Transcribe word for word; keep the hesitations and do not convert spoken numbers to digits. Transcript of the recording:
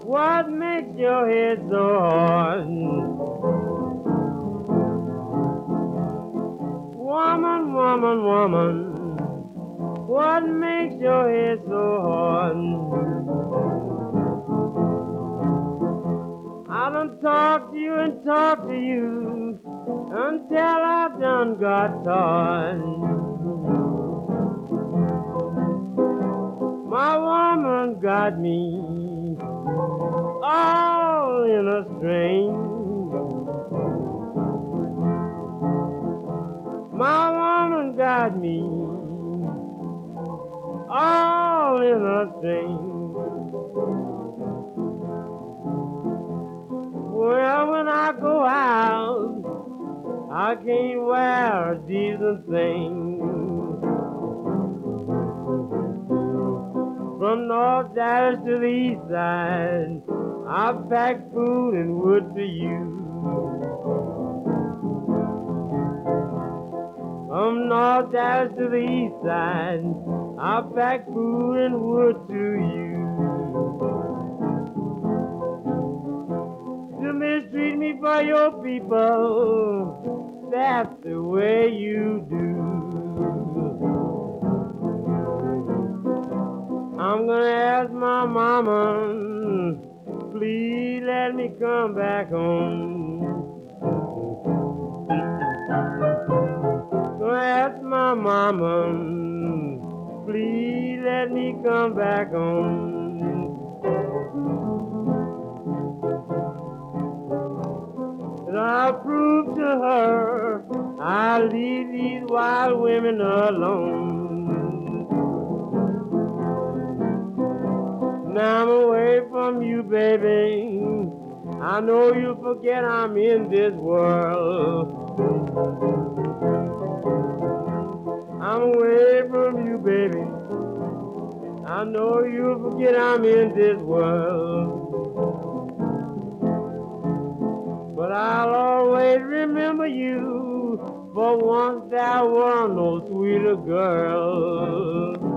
What makes your head so hard? Woman, woman, woman, what makes your head so hard? I done talk to you and talk to you until I done got tired. My woman got me all in a string. My woman got me all in a string. Well, when I go out, I can't wear a decent thing. From North Dallas to the East Side, I pack food and wood for you. From North Dallas to the East Side, I pack food and wood to you. You mistreat me for your people, that's the way you do. I'm gonna ask my mama, please let me come back home. Gonna ask my mama, please let me come back home. And I'll prove to her I'll leave these wild women alone. Now I'm away from you, baby. I know you forget I'm in this world. I'm away from you, baby. I know you forget I'm in this world. But I'll always remember you, for once there was no sweeter girl.